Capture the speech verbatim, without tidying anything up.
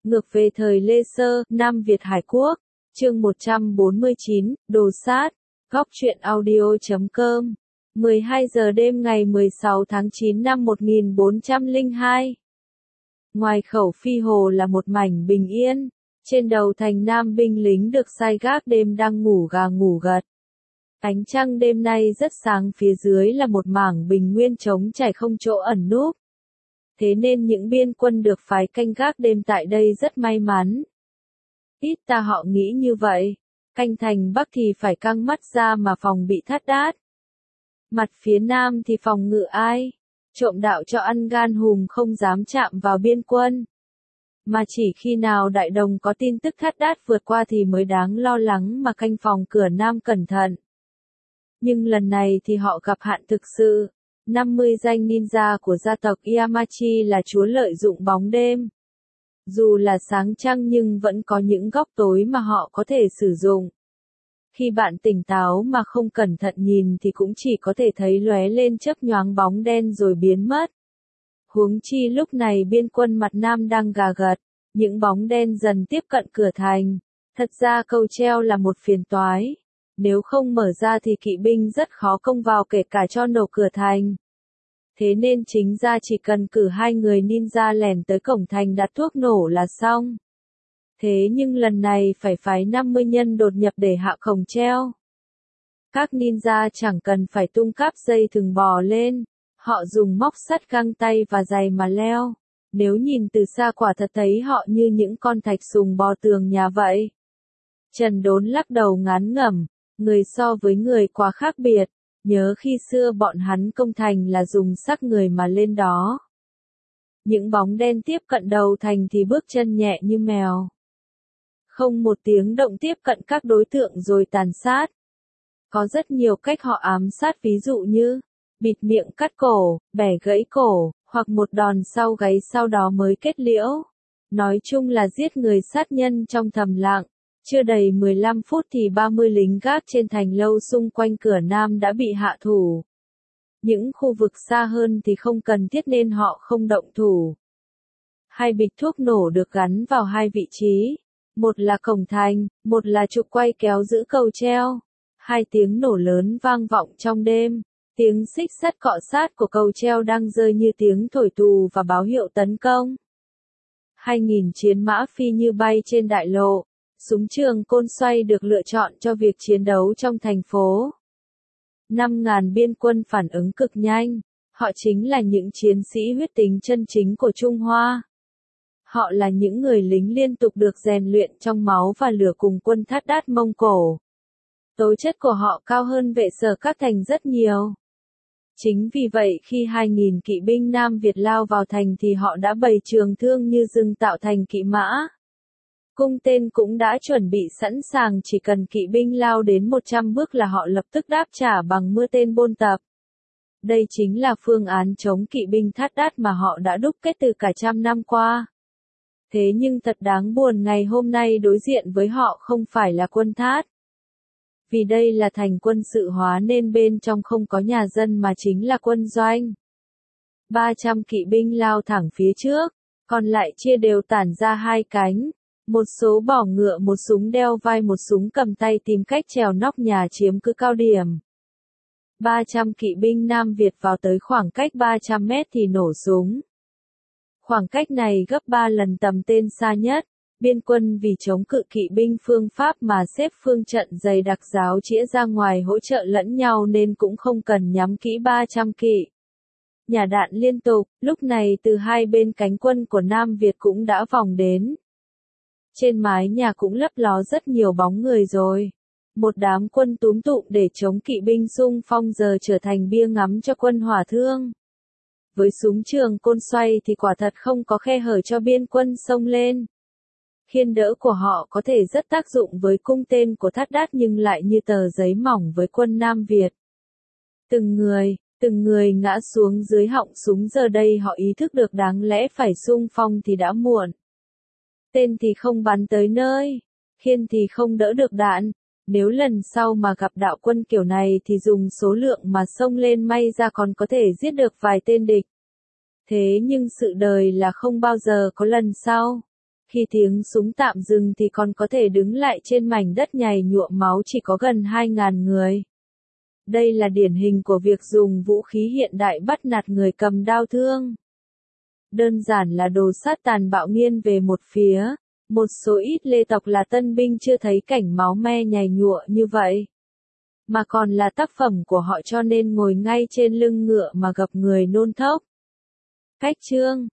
Ngược về thời Lê Sơ, Nam Việt Hải Quốc, chương một trăm bốn mươi chín, Đồ Sát, Góc truyện audio chấm com, mười hai giờ đêm ngày mười sáu tháng chín năm một nghìn bốn trăm lẻ hai. Ngoài khẩu Phi Hồ là một mảnh bình yên, trên đầu thành Nam binh lính được sai gác đêm đang ngủ gà ngủ gật. Ánh trăng đêm nay rất sáng, phía dưới là một mảng bình nguyên trống trải không chỗ ẩn núp. Thế nên những biên quân được phái canh gác đêm tại đây rất may mắn. Ít ta họ nghĩ như vậy, canh thành Bắc thì phải căng mắt ra mà phòng bị thắt đát. Mặt phía Nam thì phòng ngự ai, trộm đạo cho ăn gan hùm không dám chạm vào biên quân. Mà chỉ khi nào Đại Đồng có tin tức thắt đát vượt qua thì mới đáng lo lắng mà canh phòng cửa Nam cẩn thận. Nhưng lần này thì họ gặp hạn thực sự. năm mươi danh ninja của gia tộc Yamachi là chúa lợi dụng bóng đêm. Dù là sáng trăng nhưng vẫn có những góc tối mà họ có thể sử dụng. Khi bạn tỉnh táo mà không cẩn thận nhìn thì cũng chỉ có thể thấy lóe lên chớp nhoáng bóng đen rồi biến mất. Huống chi lúc này biên quân mặt Nam đang gà gật, những bóng đen dần tiếp cận cửa thành. Thật ra cầu treo là một phiền toái. Nếu không mở ra thì kỵ binh rất khó công vào kể cả cho nổ cửa thành. Thế nên chính ra chỉ cần cử hai người ninja lẻn tới cổng thành đặt thuốc nổ là xong. Thế nhưng lần này phải phái năm mươi nhân đột nhập để hạ cổng treo. Các ninja chẳng cần phải tung cáp dây thừng bò lên, họ dùng móc sắt găng tay và giày mà leo. Nếu nhìn từ xa quả thật thấy họ như những con thạch sùng bò tường nhà vậy. Trần Đốn lắc đầu ngán ngẩm, người so với người quá khác biệt. Nhớ khi xưa bọn hắn công thành là dùng xác người mà lên đó. Những bóng đen tiếp cận đầu thành thì bước chân nhẹ như mèo. Không một tiếng động tiếp cận các đối tượng rồi tàn sát. Có rất nhiều cách họ ám sát, ví dụ như bịt miệng, cắt cổ, bẻ gãy cổ, hoặc một đòn sau gáy sau đó mới kết liễu. Nói chung là giết người sát nhân trong thầm lặng. Chưa đầy mười lăm phút thì ba mươi lính gác trên thành lâu xung quanh cửa Nam đã bị hạ thủ. Những khu vực xa hơn thì không cần thiết nên họ không động thủ. Hai bịch thuốc nổ được gắn vào hai vị trí. Một là cổng thành, một là trục quay kéo giữ cầu treo. Hai tiếng nổ lớn vang vọng trong đêm. Tiếng xích sắt cọ sát của cầu treo đang rơi như tiếng thổi tù và báo hiệu tấn công. Hai nghìn chiến mã phi như bay trên đại lộ. Súng trường côn xoay được lựa chọn cho việc chiến đấu trong thành phố. năm ngàn biên quân phản ứng cực nhanh. Họ chính là những chiến sĩ huyết tính chân chính của Trung Hoa. Họ là những người lính liên tục được rèn luyện trong máu và lửa cùng quân thắt đát Mông Cổ. Tố chất của họ cao hơn vệ sở các thành rất nhiều. Chính vì vậy khi hai nghìn kỵ binh Nam Việt lao vào thành thì họ đã bày trường thương như rừng tạo thành kỵ mã. Cung tên cũng đã chuẩn bị sẵn sàng, chỉ cần kỵ binh lao đến một trăm bước là họ lập tức đáp trả bằng mưa tên bôn tập. Đây chính là phương án chống kỵ binh thắt đát mà họ đã đúc kết từ cả trăm năm qua. Thế nhưng thật đáng buồn, ngày hôm nay đối diện với họ không phải là quân thát. Vì đây là thành quân sự hóa nên bên trong không có nhà dân mà chính là quân doanh. ba trăm kỵ binh lao thẳng phía trước, còn lại chia đều tản ra hai cánh. Một số bỏ ngựa, một súng đeo vai, một súng cầm tay tìm cách trèo nóc nhà chiếm cứ cao điểm. ba trăm kỵ binh Nam Việt vào tới khoảng cách ba trăm mét thì nổ súng. Khoảng cách này gấp ba lần tầm tên xa nhất. Biên quân vì chống cự kỵ binh phương Pháp mà xếp phương trận dày đặc giáo chĩa ra ngoài hỗ trợ lẫn nhau nên cũng không cần nhắm kỹ ba trăm kỵ. Nhả đạn liên tục, lúc này từ hai bên cánh quân của Nam Việt cũng đã vòng đến. Trên mái nhà cũng lấp ló rất nhiều bóng người rồi. Một đám quân túm tụm để chống kỵ binh xung phong giờ trở thành bia ngắm cho quân hỏa thương. Với súng trường côn xoay thì quả thật không có khe hở cho biên quân xông lên. Khiên đỡ của họ có thể rất tác dụng với cung tên của thắt đát nhưng lại như tờ giấy mỏng với quân Nam Việt. Từng người, từng người ngã xuống dưới họng súng, giờ đây họ ý thức được đáng lẽ phải xung phong thì đã muộn. Tên thì không bắn tới nơi, khiên thì không đỡ được đạn. Nếu lần sau mà gặp đạo quân kiểu này thì dùng số lượng mà xông lên may ra còn có thể giết được vài tên địch. Thế nhưng sự đời là không bao giờ có lần sau. Khi tiếng súng tạm dừng thì còn có thể đứng lại trên mảnh đất nhầy nhuộm máu chỉ có gần hai nghìn người. Đây là điển hình của việc dùng vũ khí hiện đại bắt nạt người cầm đao thương. Đơn giản là đồ sát tàn bạo nghiêng về một phía, một số ít lê tộc là tân binh chưa thấy cảnh máu me nhầy nhụa như vậy. Mà còn là tác phẩm của họ cho nên ngồi ngay trên lưng ngựa mà gặp người nôn thốc. Cách chương